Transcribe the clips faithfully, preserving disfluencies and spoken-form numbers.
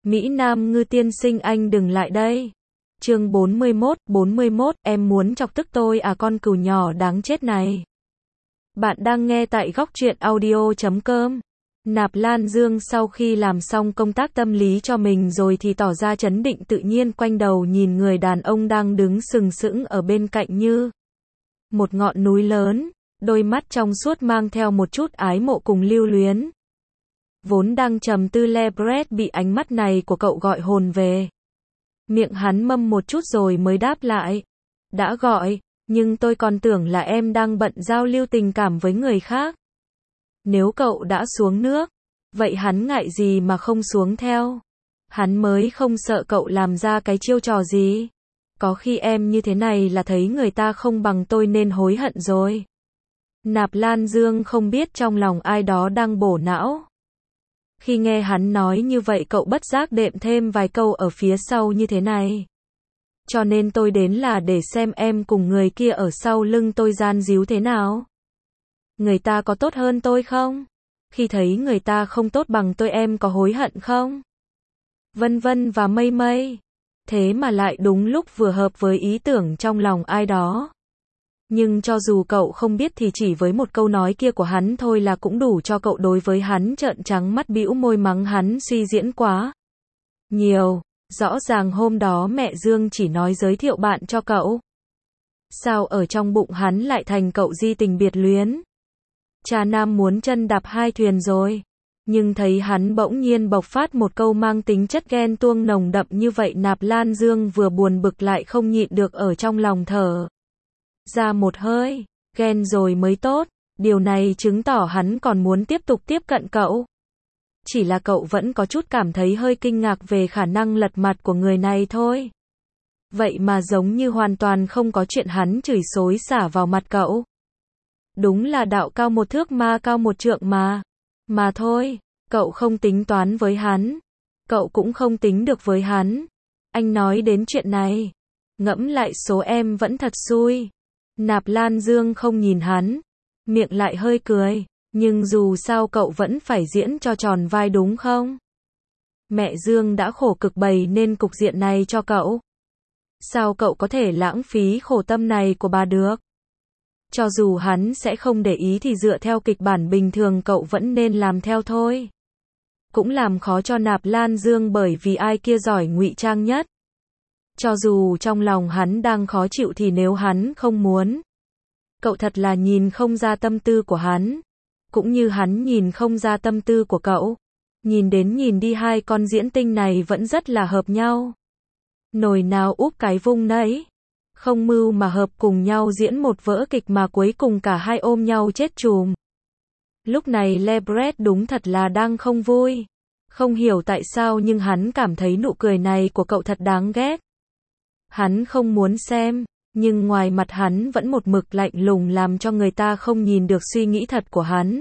Mỹ Nam ngư tiên sinh anh đừng lại đây. Chương bốn mươi mốt, bốn mươi mốt, em muốn chọc tức tôi à con cừu nhỏ đáng chết này. Bạn đang nghe tại góc truyện audio chấm com. Nạp Lan Dương sau khi làm xong công tác tâm lý cho mình rồi thì tỏ ra trấn định tự nhiên quanh đầu nhìn người đàn ông đang đứng sừng sững ở bên cạnh như một ngọn núi lớn, đôi mắt trong suốt mang theo một chút ái mộ cùng lưu luyến. Vốn đang trầm tư Lebret bị ánh mắt này của cậu gọi hồn về. Miệng hắn mâm một chút rồi mới đáp lại. Đã gọi, nhưng tôi còn tưởng là em đang bận giao lưu tình cảm với người khác. Nếu cậu đã xuống nước, vậy hắn ngại gì mà không xuống theo. Hắn mới không sợ cậu làm ra cái chiêu trò gì. Có khi em như thế này là thấy người ta không bằng tôi nên hối hận rồi. Nạp Lan Dương không biết trong lòng ai đó đang bổ não. Khi nghe hắn nói như vậy cậu bất giác đệm thêm vài câu ở phía sau như thế này. Cho nên tôi đến là để xem em cùng người kia ở sau lưng tôi gian díu thế nào. Người ta có tốt hơn tôi không? Khi thấy người ta không tốt bằng tôi em có hối hận không? Vân vân và mây mây. Thế mà lại đúng lúc vừa hợp với ý tưởng trong lòng ai đó. Nhưng cho dù cậu không biết thì chỉ với một câu nói kia của hắn thôi là cũng đủ cho cậu đối với hắn trợn trắng mắt bĩu môi mắng hắn suy diễn quá nhiều. Rõ ràng hôm đó mẹ Dương chỉ nói giới thiệu bạn cho cậu. Sao ở trong bụng hắn lại thành cậu di tình biệt luyến? Cha nam muốn chân đạp hai thuyền rồi. Nhưng thấy hắn bỗng nhiên bộc phát một câu mang tính chất ghen tuông nồng đậm như vậy Nạp Lan Dương vừa buồn bực lại không nhịn được ở trong lòng thở ra một hơi, ghen rồi mới tốt, điều này chứng tỏ hắn còn muốn tiếp tục tiếp cận cậu. Chỉ là cậu vẫn có chút cảm thấy hơi kinh ngạc về khả năng lật mặt của người này thôi. Vậy mà giống như hoàn toàn không có chuyện hắn chửi xối xả vào mặt cậu. Đúng là đạo cao một thước ma cao một trượng mà. Mà thôi, cậu không tính toán với hắn. Cậu cũng không tính được với hắn. Anh nói đến chuyện này. Ngẫm lại số em vẫn thật xui. Nạp Lan Dương không nhìn hắn. Miệng lại hơi cười. Nhưng dù sao cậu vẫn phải diễn cho tròn vai đúng không? Mẹ Dương đã khổ cực bày nên cục diện này cho cậu. Sao cậu có thể lãng phí khổ tâm này của bà được? Cho dù hắn sẽ không để ý thì dựa theo kịch bản bình thường cậu vẫn nên làm theo thôi. Cũng làm khó cho Nạp Lan Dương bởi vì ai kia giỏi ngụy trang nhất. Cho dù trong lòng hắn đang khó chịu thì nếu hắn không muốn. Cậu thật là nhìn không ra tâm tư của hắn. Cũng như hắn nhìn không ra tâm tư của cậu. Nhìn đến nhìn đi hai con diễn tinh này vẫn rất là hợp nhau. Nồi nào úp cái vung nấy. Không mưu mà hợp cùng nhau diễn một vở kịch mà cuối cùng cả hai ôm nhau chết chùm. Lúc này Lebret đúng thật là đang không vui. Không hiểu tại sao nhưng hắn cảm thấy nụ cười này của cậu thật đáng ghét. Hắn không muốn xem, nhưng ngoài mặt hắn vẫn một mực lạnh lùng làm cho người ta không nhìn được suy nghĩ thật của hắn.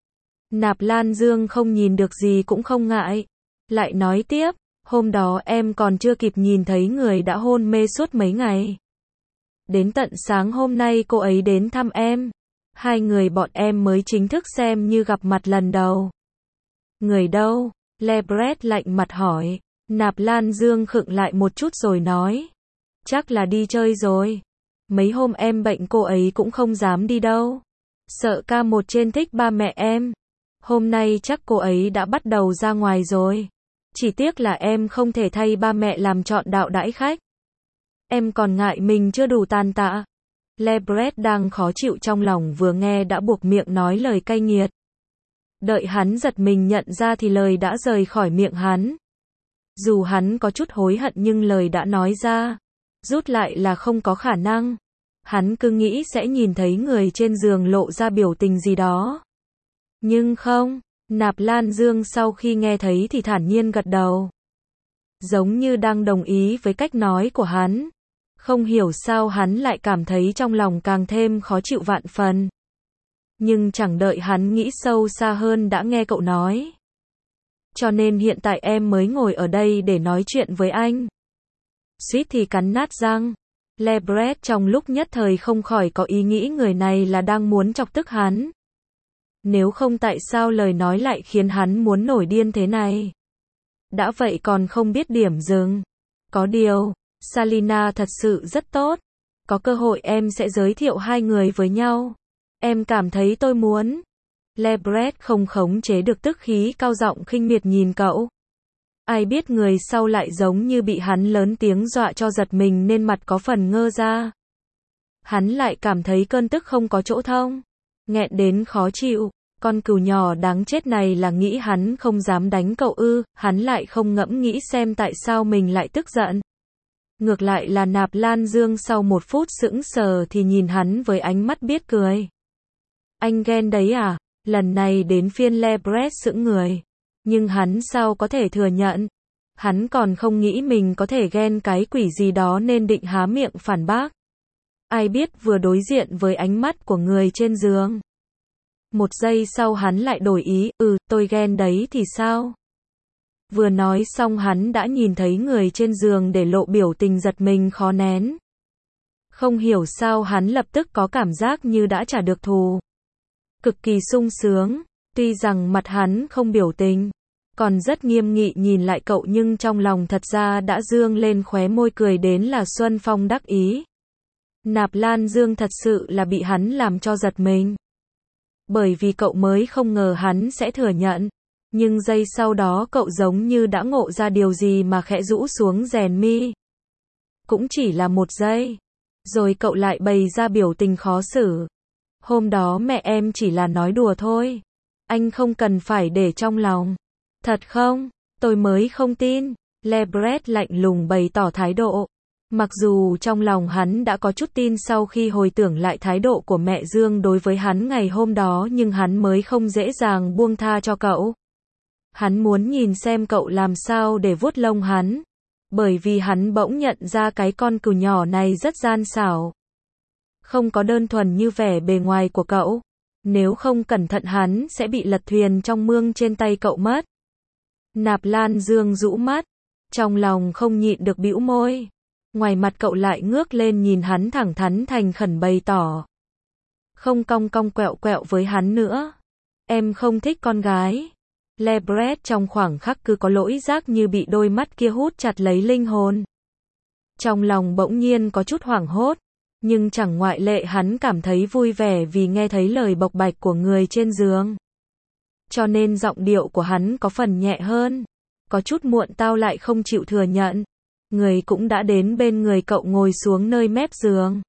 Nạp Lan Dương không nhìn được gì cũng không ngại. Lại nói tiếp, hôm đó em còn chưa kịp nhìn thấy người đã hôn mê suốt mấy ngày. Đến tận sáng hôm nay cô ấy đến thăm em. Hai người bọn em mới chính thức xem như gặp mặt lần đầu. Người đâu? Lebret lạnh mặt hỏi. Nạp Lan Dương khựng lại một chút rồi nói. Chắc là đi chơi rồi. Mấy hôm em bệnh cô ấy cũng không dám đi đâu. Sợ ca một trên thích ba mẹ em. Hôm nay chắc cô ấy đã bắt đầu ra ngoài rồi. Chỉ tiếc là em không thể thay ba mẹ làm chọn đạo đãi khách. Em còn ngại mình chưa đủ tàn tạ. Lebret đang khó chịu trong lòng vừa nghe đã buộc miệng nói lời cay nghiệt. Đợi hắn giật mình nhận ra thì lời đã rời khỏi miệng hắn. Dù hắn có chút hối hận nhưng lời đã nói ra. Rút lại là không có khả năng. Hắn cứ nghĩ sẽ nhìn thấy người trên giường lộ ra biểu tình gì đó. Nhưng không, Nạp Lan Dương sau khi nghe thấy thì thản nhiên gật đầu. Giống như đang đồng ý với cách nói của hắn. Không hiểu sao hắn lại cảm thấy trong lòng càng thêm khó chịu vạn phần. Nhưng chẳng đợi hắn nghĩ sâu xa hơn đã nghe cậu nói. Cho nên hiện tại em mới ngồi ở đây để nói chuyện với anh. Suýt thì cắn nát răng. Lebret trong lúc nhất thời không khỏi có ý nghĩ người này là đang muốn chọc tức hắn. Nếu không tại sao lời nói lại khiến hắn muốn nổi điên thế này. Đã vậy còn không biết điểm dừng. Có điều, Salina thật sự rất tốt. Có cơ hội em sẽ giới thiệu hai người với nhau. Em cảm thấy tôi muốn. Lebret không khống chế được tức khí cao giọng khinh miệt nhìn cậu. Ai biết người sau lại giống như bị hắn lớn tiếng dọa cho giật mình nên mặt có phần ngơ ra. Hắn lại cảm thấy cơn tức không có chỗ thông. Nghẹn đến khó chịu. Con cừu nhỏ đáng chết này là nghĩ hắn không dám đánh cậu ư, hắn lại không ngẫm nghĩ xem tại sao mình lại tức giận. Ngược lại là Nạp Lan Dương sau một phút sững sờ thì nhìn hắn với ánh mắt biết cười. Anh ghen đấy à? Lần này đến phiên Lebret sững người. Nhưng hắn sao có thể thừa nhận? Hắn còn không nghĩ mình có thể ghen cái quỷ gì đó nên định há miệng phản bác. Ai biết vừa đối diện với ánh mắt của người trên giường. Một giây sau hắn lại đổi ý, ừ, tôi ghen đấy thì sao? Vừa nói xong hắn đã nhìn thấy người trên giường để lộ biểu tình giật mình khó nén. Không hiểu sao hắn lập tức có cảm giác như đã trả được thù. Cực kỳ sung sướng, tuy rằng mặt hắn không biểu tình, còn rất nghiêm nghị nhìn lại cậu nhưng trong lòng thật ra đã dương lên khóe môi cười đến là Xuân Phong đắc ý. Nạp Lan Dương thật sự là bị hắn làm cho giật mình. Bởi vì cậu mới không ngờ hắn sẽ thừa nhận. Nhưng giây sau đó cậu giống như đã ngộ ra điều gì mà khẽ rũ xuống rèn mi. Cũng chỉ là một giây. Rồi cậu lại bày ra biểu tình khó xử. Hôm đó mẹ em chỉ là nói đùa thôi. Anh không cần phải để trong lòng. Thật không? Tôi mới không tin. Lebret lạnh lùng bày tỏ thái độ. Mặc dù trong lòng hắn đã có chút tin sau khi hồi tưởng lại thái độ của mẹ Dương đối với hắn ngày hôm đó nhưng hắn mới không dễ dàng buông tha cho cậu. Hắn muốn nhìn xem cậu làm sao để vuốt lông hắn. Bởi vì hắn bỗng nhận ra cái con cừu nhỏ này rất gian xảo. Không có đơn thuần như vẻ bề ngoài của cậu. Nếu không cẩn thận hắn sẽ bị lật thuyền trong mương trên tay cậu mất. Nạp Lan Dương rũ mắt. Trong lòng không nhịn được bĩu môi. Ngoài mặt cậu lại ngước lên nhìn hắn thẳng thắn thành khẩn bày tỏ. Không cong cong quẹo quẹo với hắn nữa. Em không thích con gái. Lebret trong khoảng khắc cứ có lỗi giác như bị đôi mắt kia hút chặt lấy linh hồn. Trong lòng bỗng nhiên có chút hoảng hốt. Nhưng chẳng ngoại lệ hắn cảm thấy vui vẻ vì nghe thấy lời bộc bạch của người trên giường. Cho nên giọng điệu của hắn có phần nhẹ hơn. Có chút muộn tao lại không chịu thừa nhận. Người cũng đã đến bên người cậu ngồi xuống nơi mép giường.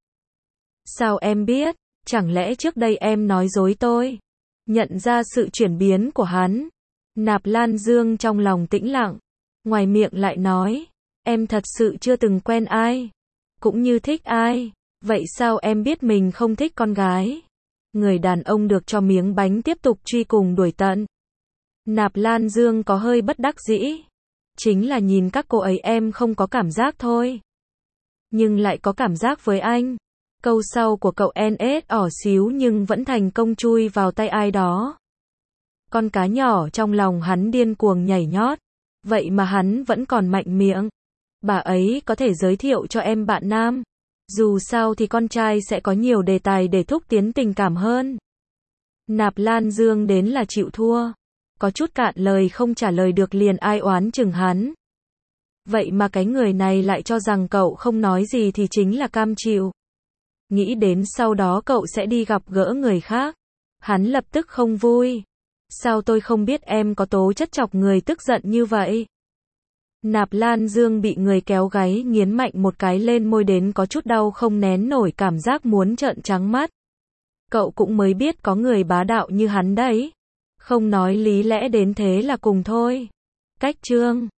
Sao em biết? Chẳng lẽ trước đây em nói dối tôi? Nhận ra sự chuyển biến của hắn. Nạp Lan Dương trong lòng tĩnh lặng. Ngoài miệng lại nói. Em thật sự chưa từng quen ai. Cũng như thích ai. Vậy sao em biết mình không thích con gái? Người đàn ông được cho miếng bánh tiếp tục truy cùng đuổi tận. Nạp Lan Dương có hơi bất đắc dĩ. Chính là nhìn các cô ấy em không có cảm giác thôi. Nhưng lại có cảm giác với anh. Câu sau của cậu en ét ỏ xíu nhưng vẫn thành công chui vào tay ai đó. Con cá nhỏ trong lòng hắn điên cuồng nhảy nhót. Vậy mà hắn vẫn còn mạnh miệng. Bà ấy có thể giới thiệu cho em bạn nam. Dù sao thì con trai sẽ có nhiều đề tài để thúc tiến tình cảm hơn. Nạp Lan Dương đến là chịu thua. Có chút cạn lời không trả lời được liền ai oán chừng hắn. Vậy mà cái người này lại cho rằng cậu không nói gì thì chính là cam chịu. Nghĩ đến sau đó cậu sẽ đi gặp gỡ người khác. Hắn lập tức không vui. Sao tôi không biết em có tố chất chọc người tức giận như vậy? Nạp Lan Dương bị người kéo gáy nghiến mạnh một cái lên môi đến có chút đau không nén nổi cảm giác muốn trợn trắng mắt. Cậu cũng mới biết có người bá đạo như hắn đấy. Không nói lý lẽ đến thế là cùng thôi. Cách chương